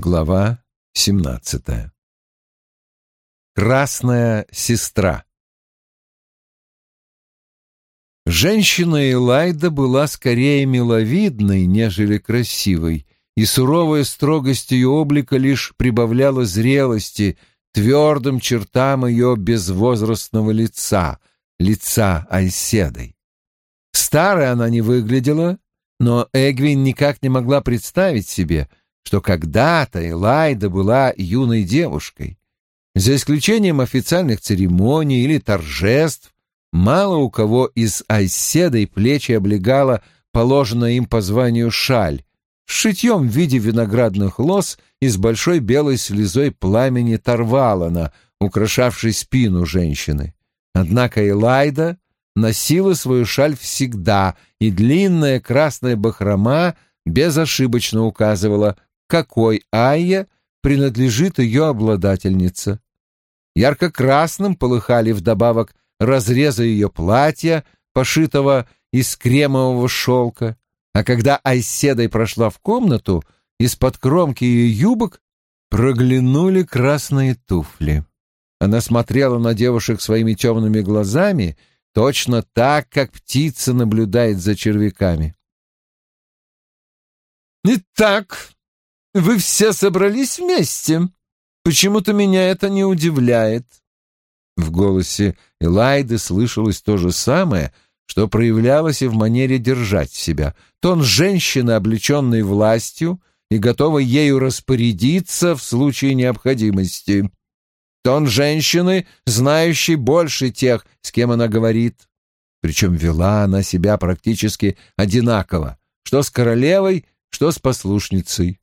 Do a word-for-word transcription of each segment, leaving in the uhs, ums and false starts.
Глава семнадцатая. Красная сестра. Женщина Элайда была скорее миловидной, нежели красивой, и суровая строгость ее облика лишь прибавляла зрелости твердым чертам ее безвозрастного лица, лица Айседой. Старой она не выглядела, но Эгвин никак не могла представить себе, что когда-то Элайда была юной девушкой. За исключением официальных церемоний или торжеств, мало у кого из Айседой плечи облегала положенная им по званию шаль с шитьем в виде виноградных лоз и с большой белой слезой пламени Тарвалана, украшавшей спину женщины. Однако Элайда носила свою шаль всегда, и длинная красная бахрома безошибочно указывала, какой Айе принадлежит ее обладательница. Ярко-красным полыхали вдобавок разрезы ее платья, пошитого из кремового шелка, а когда Айседой прошла в комнату, из-под кромки ее юбок проглянули красные туфли. Она смотрела на девушек своими темными глазами, точно так, как птица наблюдает за червяками. «Итак, вы все собрались вместе. Почему-то меня это не удивляет». В голосе Элайды слышалось то же самое, что проявлялось и в манере держать себя. Тон женщины, облеченной властью и готовой ею распорядиться в случае необходимости. Тон женщины, знающей больше тех, с кем она говорит. Причем вела она себя практически одинаково, что с королевой, что с послушницей.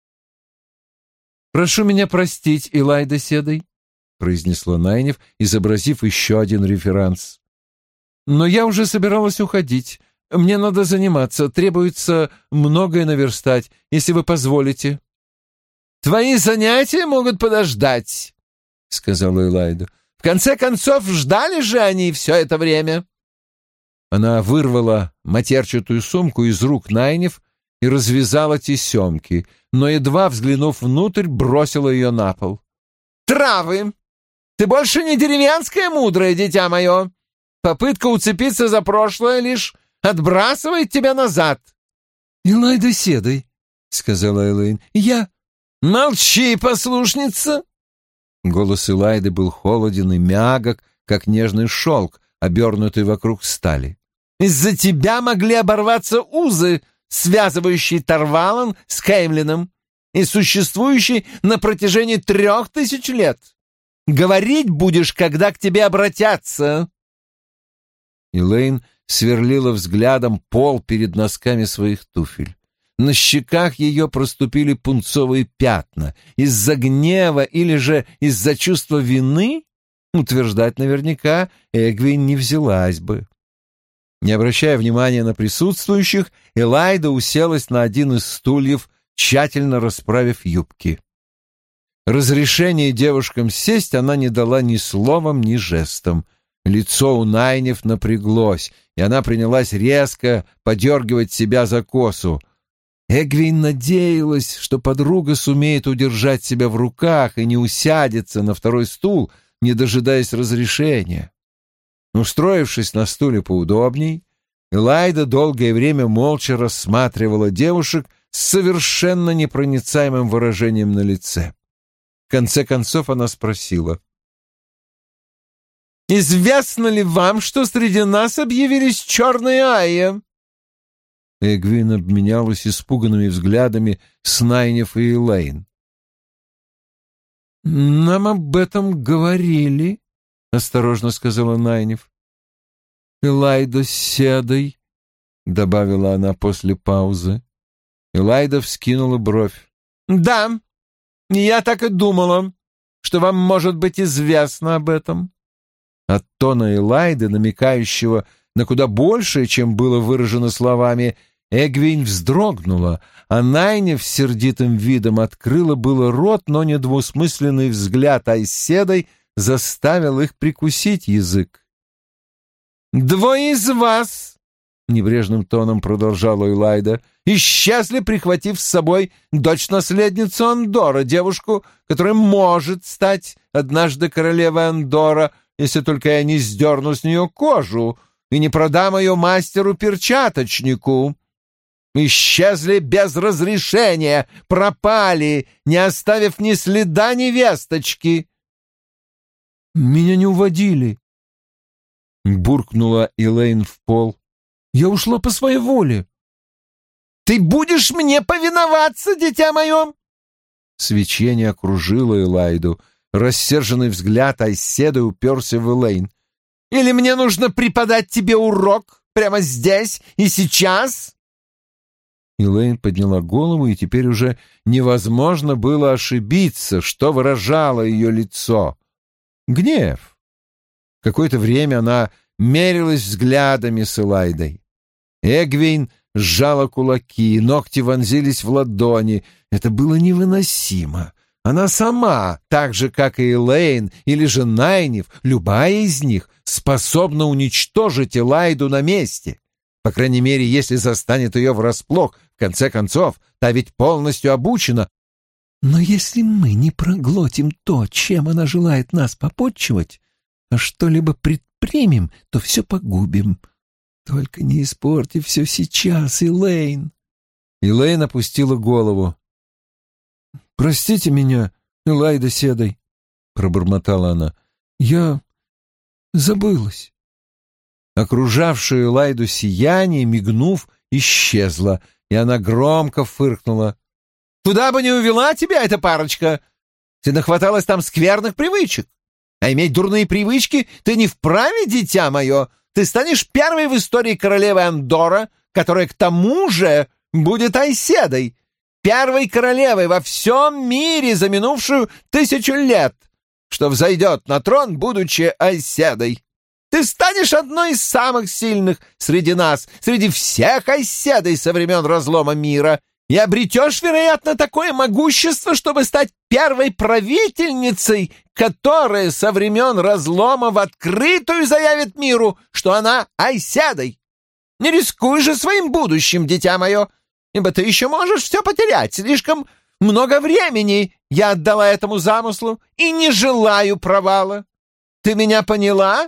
«Прошу меня простить, Элайда Седой», — произнесла Найниф, изобразив еще один реверанс. «Но я уже собиралась уходить. Мне надо заниматься, требуется многое наверстать, если вы позволите». «Твои занятия могут подождать», — сказала Элайда. «В конце концов, ждали же они все это время». Она вырвала матерчатую сумку из рук Найниф и развязала тесемки, но, едва взглянув внутрь, бросила ее на пол. «Травы! Ты больше не деревенское мудрое, дитя мое! Попытка уцепиться за прошлое лишь отбрасывает тебя назад!» «Элайда Седой», — сказала Элейн, — «я...» «Молчи, послушница!» Голос Элайды был холоден и мягок, как нежный шелк, обернутый вокруг стали. «Из-за тебя могли оборваться узы, связывающий Тарвалан с Кеймлином и существующий на протяжении трех тысяч лет. Говорить будешь, когда к тебе обратятся». Элейн сверлила взглядом пол перед носками своих туфель. На щеках ее проступили пунцовые пятна. Из-за гнева или же из-за чувства вины, утверждать наверняка, Эгвин не взялась бы. Не обращая внимания на присутствующих, Элайда уселась на один из стульев, тщательно расправив юбки. Разрешения девушкам сесть она не дала ни словом, ни жестом. Лицо у Найниф напряглось, и она принялась резко подергивать себя за косу. Эгвин надеялась, что подруга сумеет удержать себя в руках и не усядется на второй стул, не дожидаясь разрешения. Устроившись на стуле поудобней, Элайда долгое время молча рассматривала девушек с совершенно непроницаемым выражением на лице. В конце концов она спросила: «Известно ли вам, что среди нас объявились черные Айя?» Эгвин обменялась испуганными взглядами с Найниф и Элейн. «Нам об этом говорили», — осторожно сказала Найниф. «Элайда Седой», — добавила она после паузы. Элайда вскинула бровь. «Да, я так и думала, что вам может быть известно об этом». От тона Элайды, намекающего на куда большее, чем было выражено словами, Эгвин вздрогнула, а Найниф с сердитым видом открыла было рот, но недвусмысленный взгляд Айседой заставил их прикусить язык. «Двое из вас — небрежным тоном продолжала Элайда, — исчезли, прихватив с собой дочь-наследницу Андора, девушку, которая может стать однажды королевой Андора, если только я не сдерну с нее кожу и не продам ее мастеру-перчаточнику. Исчезли без разрешения, пропали, не оставив ни следа невесточки. «Меня не уводили», — буркнула Элейн в пол. «Я ушла по своей воле». «Ты будешь мне повиноваться, дитя мое?» Свечение окружило Элайду. Рассерженный взгляд Айседы уперся в Элейн. «Или мне нужно преподать тебе урок прямо здесь и сейчас?» Элейн подняла голову, и теперь уже невозможно было ошибиться, что выражало ее лицо. Гнев. Какое-то время она мерилась взглядами с Элайдой. Эгвейн сжала кулаки, ногти вонзились в ладони. Это было невыносимо. Она сама, так же, как и Элейн или же Найниф, любая из них, способна уничтожить Элайду на месте. По крайней мере, если застанет ее врасплох. В конце концов, та ведь полностью обучена. Но если мы не проглотим то, чем она желает нас попотчевать, а что-либо предпримем, то все погубим. Только не испорти все сейчас, Элейн. Элейн опустила голову. «Простите меня, Элайда Седой», — пробормотала она. «Я забылась». Окружавшее Элайду сияние, мигнув, исчезло, и она громко фыркнула. «Куда бы ни увела тебя эта парочка! Ты нахваталась там скверных привычек. А иметь дурные привычки ты не вправе, дитя мое. Ты станешь первой в истории королевы Андора, которая к тому же будет Айседой, первой королевой во всем мире за минувшую тысячу лет, что взойдет на трон, будучи Айседой. Ты станешь одной из самых сильных среди нас, среди всех Айседой со времен разлома мира, и обретешь, вероятно, такое могущество, чтобы стать первой правительницей, которая со времен разлома в открытую заявит миру, что она Айседой. Не рискуй же своим будущим, дитя мое, ибо ты еще можешь все потерять. Слишком много времени я отдала этому замыслу и не желаю провала. Ты меня поняла?»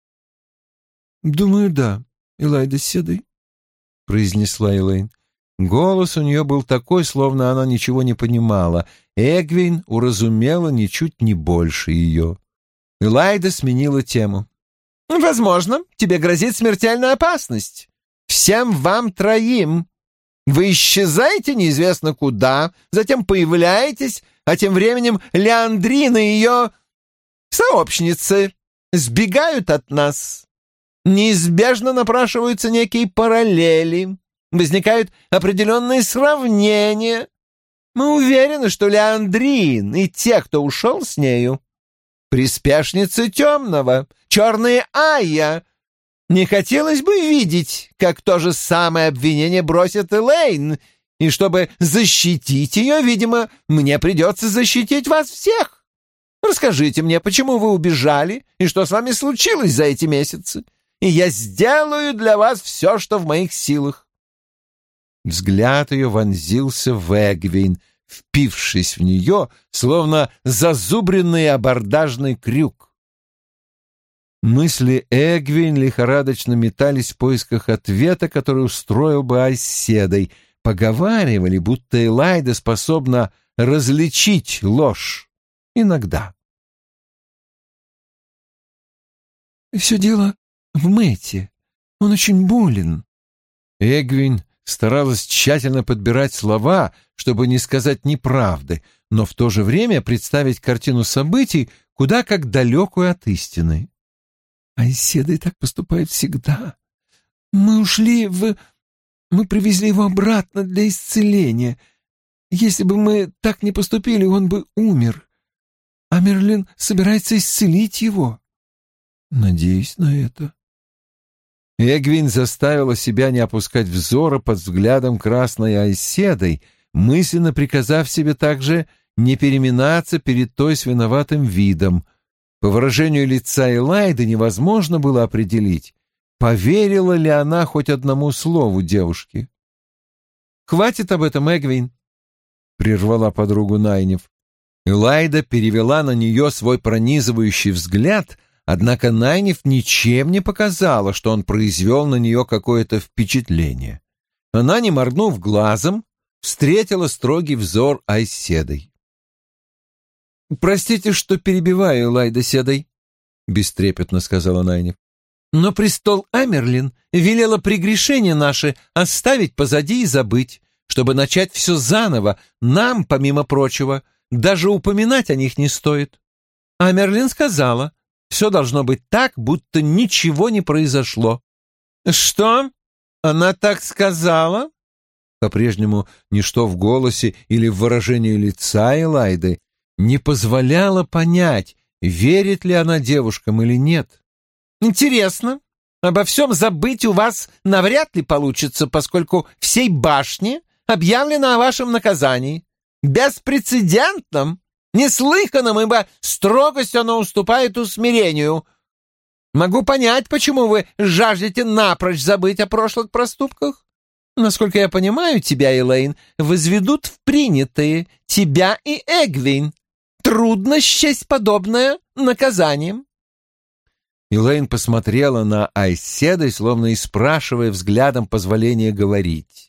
«Думаю, да, Элайда Седой», — произнесла Элейн. Голос у нее был такой, словно она ничего не понимала. Эгвейн уразумела ничуть не больше ее. Элайда сменила тему. «Возможно, тебе грозит смертельная опасность. Всем вам троим. Вы исчезаете неизвестно куда, затем появляетесь, а тем временем Леандрина и ее сообщницы сбегают от нас. Неизбежно напрашиваются некие параллели, возникают определенные сравнения. Мы уверены, что Леандрин и те, кто ушел с нею, приспешницы темного, черные Айя. Не хотелось бы видеть, как то же самое обвинение бросит Элейн, и чтобы защитить ее, видимо, мне придется защитить вас всех. Расскажите мне, почему вы убежали и что с вами случилось за эти месяцы, и я сделаю для вас все, что в моих силах». Взгляд ее вонзился в Эгвейн, впившись в нее, словно зазубренный абордажный крюк. Мысли Эгвейн лихорадочно метались в поисках ответа, который устроил бы Айседой. Поговаривали, будто Элайда способна различить ложь. Иногда. «Все дело в Мэтте. Он очень болен». Эгвейн старалась тщательно подбирать слова, чтобы не сказать неправды, но в то же время представить картину событий куда как далекую от истины. «Айседа и так поступает всегда. Мы ушли в... Мы привезли его обратно для исцеления. Если бы мы так не поступили, он бы умер. А Мерлин собирается исцелить его. Надеюсь на это». Эгвин заставила себя не опускать взора под взглядом красной Айседой, мысленно приказав себе также не переминаться перед той с виноватым видом. По выражению лица Элайды невозможно было определить, поверила ли она хоть одному слову девушки. «Хватит об этом, Эгвин», — прервала подругу Найниф. Элайда перевела на нее свой пронизывающий взгляд, однако Найниф ничем не показала, что он произвел на нее какое-то впечатление. Она, не моргнув глазом, встретила строгий взор Айседой. «Простите, что перебиваю, Элайда Седой», — бестрепетно сказала Найниф. «Но престол Амерлин велела прегрешения наши оставить позади и забыть, чтобы начать все заново. Нам, помимо прочего, даже упоминать о них не стоит. Амерлин сказала, все должно быть так, будто ничего не произошло». «Что? Она так сказала?» По-прежнему ничто в голосе или в выражении лица Элайды не позволяло понять, верит ли она девушкам или нет. «Интересно. Обо всем забыть у вас навряд ли получится, поскольку всей башне объявлено о вашем наказании. Беспрецедентном, неслыханном, ибо строгость оно уступает усмирению. Могу понять, почему вы жаждете напрочь забыть о прошлых проступках. Насколько я понимаю, тебя, Элейн, возведут в принятые, тебя и Эгвин. Трудно счесть подобное наказанием». Элейн посмотрела на Айседой, словно и спрашивая взглядом позволения говорить.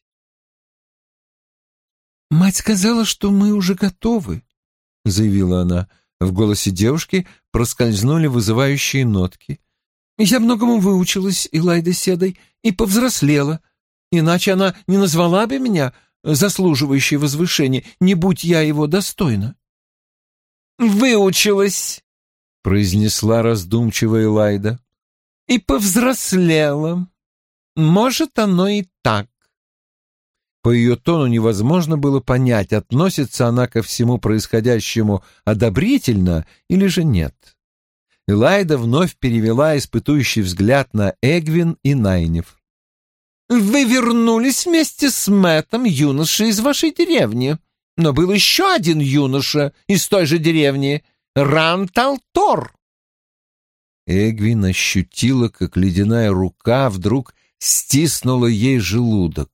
«Мать сказала, что мы уже готовы», — заявила она. В голосе девушки проскользнули вызывающие нотки. «Я многому выучилась, Элайда Седой, и повзрослела. Иначе она не назвала бы меня заслуживающей возвышения, не будь я его достойна». «Выучилась», — произнесла раздумчивая Элайда, — «и повзрослела. Может, оно и так». По ее тону невозможно было понять, относится она ко всему происходящему одобрительно или же нет. Элайда вновь перевела испытующий взгляд на Эгвин и Найниф. «Вы вернулись вместе с Мэттом, юношей из вашей деревни. Но был еще один юноша из той же деревни, Ран-Тал-Тор». Эгвин ощутила, как ледяная рука вдруг стиснула ей желудок.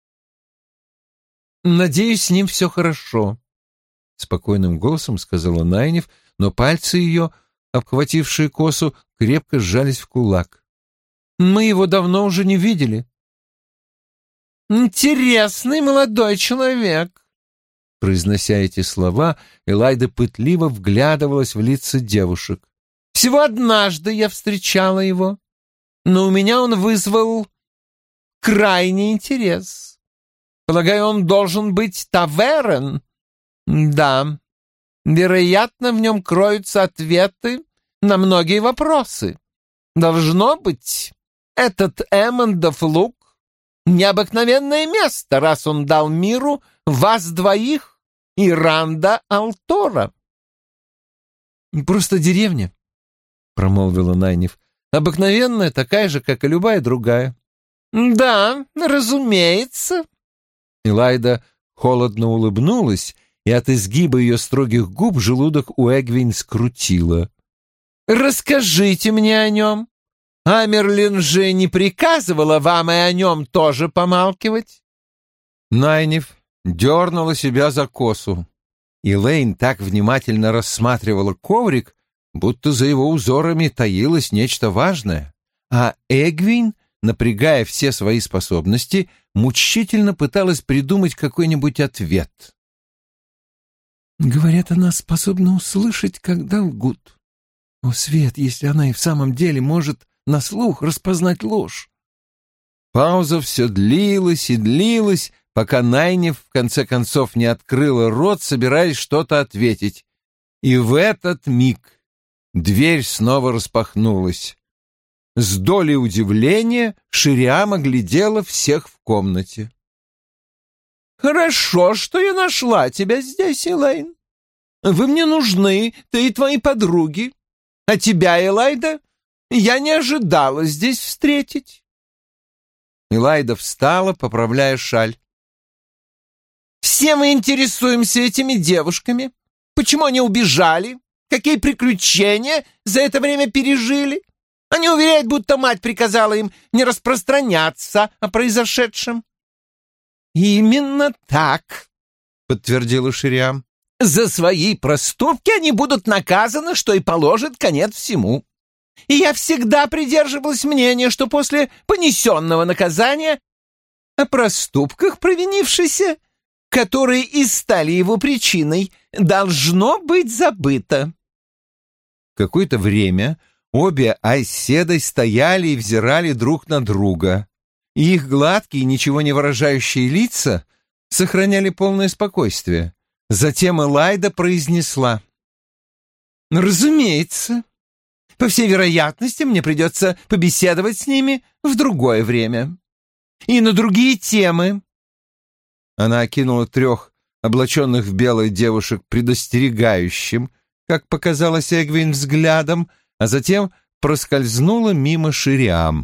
«Надеюсь, с ним все хорошо», — спокойным голосом сказала Найниф, но пальцы ее, обхватившие косу, крепко сжались в кулак. «Мы его давно уже не видели». «Интересный молодой человек». Произнося эти слова, Элайда пытливо вглядывалась в лица девушек. «Всего однажды я встречала его, но у меня он вызвал крайний интерес. Полагаю, он должен быть таверен. Да, вероятно, в нем кроются ответы на многие вопросы. Должно быть, этот Эммондов луг — необыкновенное место, раз он дал миру вас двоих и Ранда Алтора». «Просто деревня», — промолвила Найниф. «Обыкновенная, такая же, как и любая другая». «Да, разумеется». Элайда холодно улыбнулась, и от изгиба ее строгих губ желудок у Эгвин скрутило. «Расскажите мне о нем. Амерлин же не приказывала вам и о нем тоже помалкивать». Найниф дернула себя за косу. Элейн так внимательно рассматривала коврик, будто за его узорами таилось нечто важное, а Эгвин, напрягая все свои способности, мучительно пыталась придумать какой-нибудь ответ. «Говорят, она способна услышать, когда лгут. О, Свет, если она и в самом деле может на слух распознать ложь». Пауза все длилась и длилась, пока Найниф в конце концов не открыла рот, собираясь что-то ответить. И в этот миг дверь снова распахнулась. С долей удивления Шириам оглядела всех в комнате. «Хорошо, что я нашла тебя здесь, Элейн. Вы мне нужны, ты и твои подруги. А тебя, Элайда, я не ожидала здесь встретить». Элайда встала, поправляя шаль. «Все мы интересуемся этими девушками. Почему они убежали? Какие приключения за это время пережили? Они уверяют, будто мать приказала им не распространяться о произошедшем». «Именно так», — подтвердила Шириам. «За свои проступки они будут наказаны, что и положит конец всему. И я всегда придерживалась мнения, что после понесенного наказания о проступках провинившейся, которые и стали его причиной, должно быть забыто». Какое-то время обе Айседой стояли и взирали друг на друга, и их гладкие, ничего не выражающие лица сохраняли полное спокойствие. Затем Элайда произнесла: «Разумеется, по всей вероятности, мне придется побеседовать с ними в другое время и на другие темы». Она окинула трех облаченных в белое девушек предостерегающим, как показалось Эгвин, взглядом, а затем проскользнула мимо Шириам.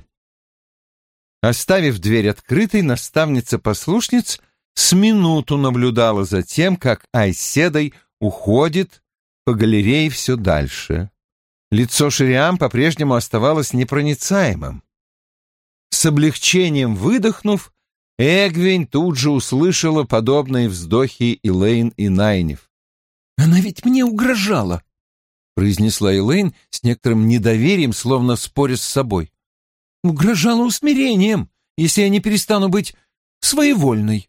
Оставив дверь открытой, наставница-послушниц с минуту наблюдала за тем, как Айседой уходит по галерее все дальше. Лицо Шириам по-прежнему оставалось непроницаемым. С облегчением выдохнув, Эгвин тут же услышала подобные вздохи Элейн и Найниф. «Она ведь мне угрожала», — произнесла Элейн с некоторым недоверием, словно споря с собой. «Угрожала усмирением, если я не перестану быть своевольной».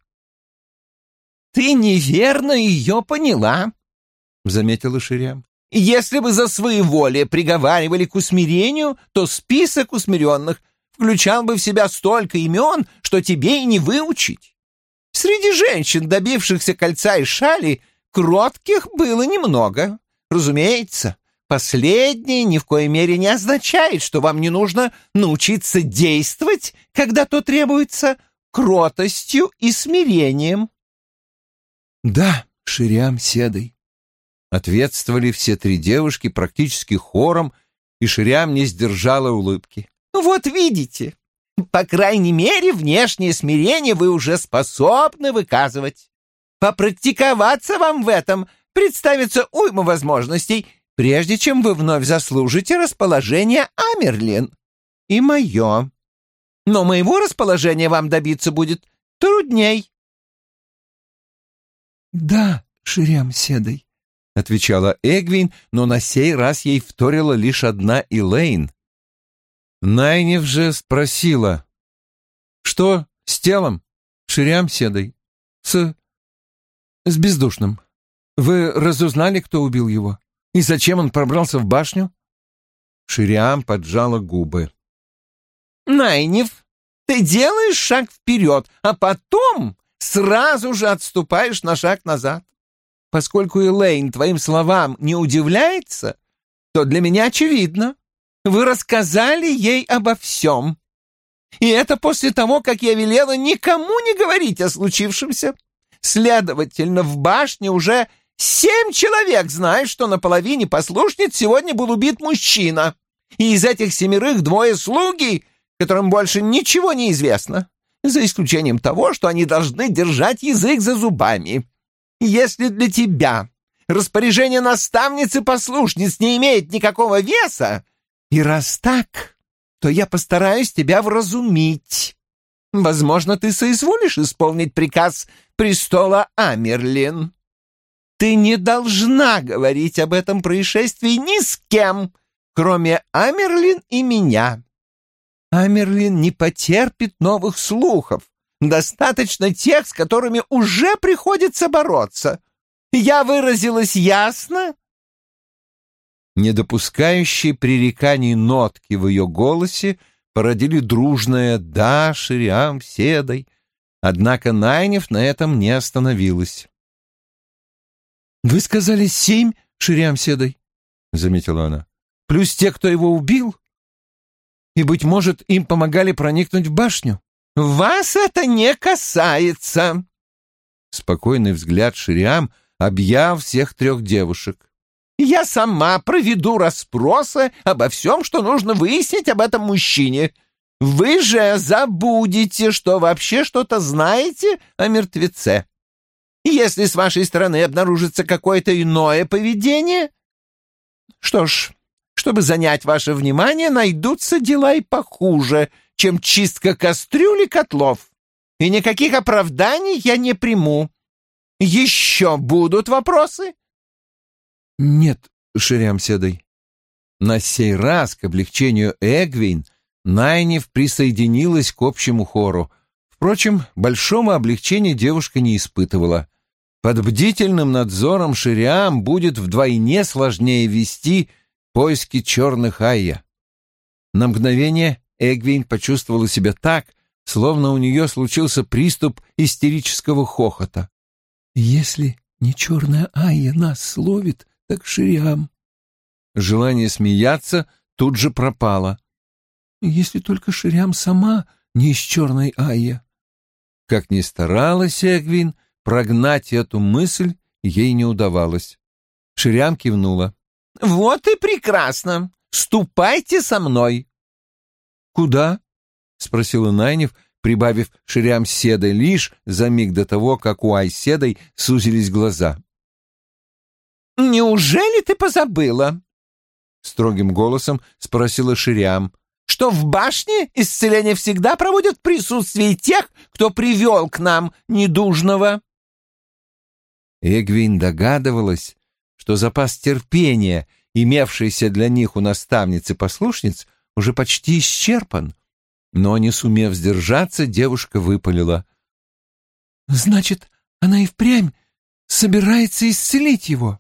«Ты неверно ее поняла», — заметила Шириам. «Если бы за своеволие приговаривали к усмирению, то список усмиренных включал бы в себя столько имен, что тебе и не выучить. Среди женщин, добившихся кольца и шали, кротких было немного. Разумеется, последнее ни в коей мере не означает, что вам не нужно научиться действовать, когда то требуется, кротостью и смирением». «Да, Шириам Седой», — ответствовали все три девушки практически хором, и Шириам не сдержала улыбки. «Вот видите, по крайней мере, внешнее смирение вы уже способны выказывать. Попрактиковаться вам в этом представится уйма возможностей, прежде чем вы вновь заслужите расположение Амерлин и мое. Но моего расположения вам добиться будет трудней». «Да, Шириам Седой», — отвечала Эгвин, но на сей раз ей вторила лишь одна Элейн. Найниф же спросила: «Что с телом, Шириам Седой? С... с бездушным. Вы разузнали, кто убил его? И зачем он пробрался в башню?» Шириам поджала губы. «Найниф, ты делаешь шаг вперед, а потом сразу же отступаешь на шаг назад. Поскольку Элейн твоим словам не удивляется, то для меня очевидно. Вы рассказали ей обо всем. И это после того, как я велела никому не говорить о случившемся. Следовательно, в башне уже семь человек знают, что на половине послушниц сегодня был убит мужчина. И из этих семерых двое слуги, которым больше ничего не известно, за исключением того, что они должны держать язык за зубами. Если для тебя распоряжение наставницы-послушниц не имеет никакого веса, и раз так, то я постараюсь тебя вразумить. Возможно, ты соизволишь исполнить приказ престола Амерлин. Ты не должна говорить об этом происшествии ни с кем, кроме Амерлин и меня. Амерлин не потерпит новых слухов. Достаточно тех, с которыми уже приходится бороться. Я выразилась ясно?» Не допускающие пререканий нотки в ее голосе породили дружное «да, Шириам Седой», однако Найниф на этом не остановилась. «Вы сказали семь, Шириам Седой», — заметила она, — «плюс те, кто его убил? И, быть может, им помогали проникнуть в башню?» «Вас это не касается!» Спокойный взгляд Шириам объял всех трех девушек. «Я сама проведу расспросы обо всем, что нужно выяснить об этом мужчине. Вы же забудете, что вообще что-то знаете о мертвеце. Если с вашей стороны обнаружится какое-то иное поведение, что ж, Чтобы занять ваше внимание, найдутся дела и похуже, чем чистка кастрюль и котлов. И никаких оправданий я не приму. Еще будут вопросы?» «Нет, Шириам Седой». На сей раз, к облегчению Эгвейн, Найниф присоединилась к общему хору. Впрочем, большому облегчения девушка не испытывала. Под бдительным надзором Шириам будет вдвойне сложнее вести поиски черных Айя. На мгновение Эгвейн почувствовала себя так, словно у нее случился приступ истерического хохота. «Если не черная Айя нас словит, так Шириам». Желание смеяться тут же пропало. «Если только Шириам сама не из черной Айя». Как ни старалась Эгвин, прогнать эту мысль ей не удавалось. Шириам кивнула. «Вот и прекрасно. Ступайте со мной». «Куда?» — спросила Найниф, прибавив Шириам Седой лишь за миг до того, как у Айседой сузились глаза. «Неужели ты позабыла?» — строгим голосом спросила Шириам. «Что в башне исцеление всегда проводят в присутствии тех, кто привел к нам недужного?» Эгвин догадывалась, что запас терпения, имевшийся для них у наставницы-послушниц, уже почти исчерпан, но, не сумев сдержаться, девушка выпалила. «Значит, она и впрямь собирается исцелить его?»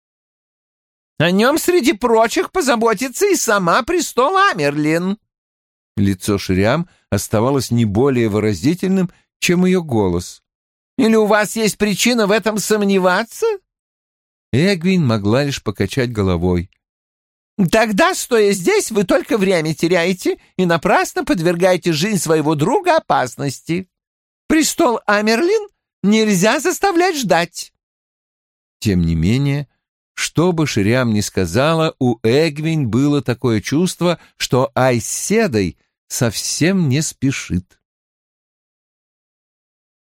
«О нем, среди прочих, позаботится и сама престол Амерлин». Лицо Шириам оставалось не более выразительным, чем ее голос. «Или у вас есть причина в этом сомневаться?» Эгвин могла лишь покачать головой. «Тогда, стоя здесь, вы только время теряете и напрасно подвергаете жизнь своего друга опасности. Престол Амерлин нельзя заставлять ждать». Тем не менее, что бы Шириам ни сказала, у Эгвин было такое чувство, что Айседой совсем не спешит.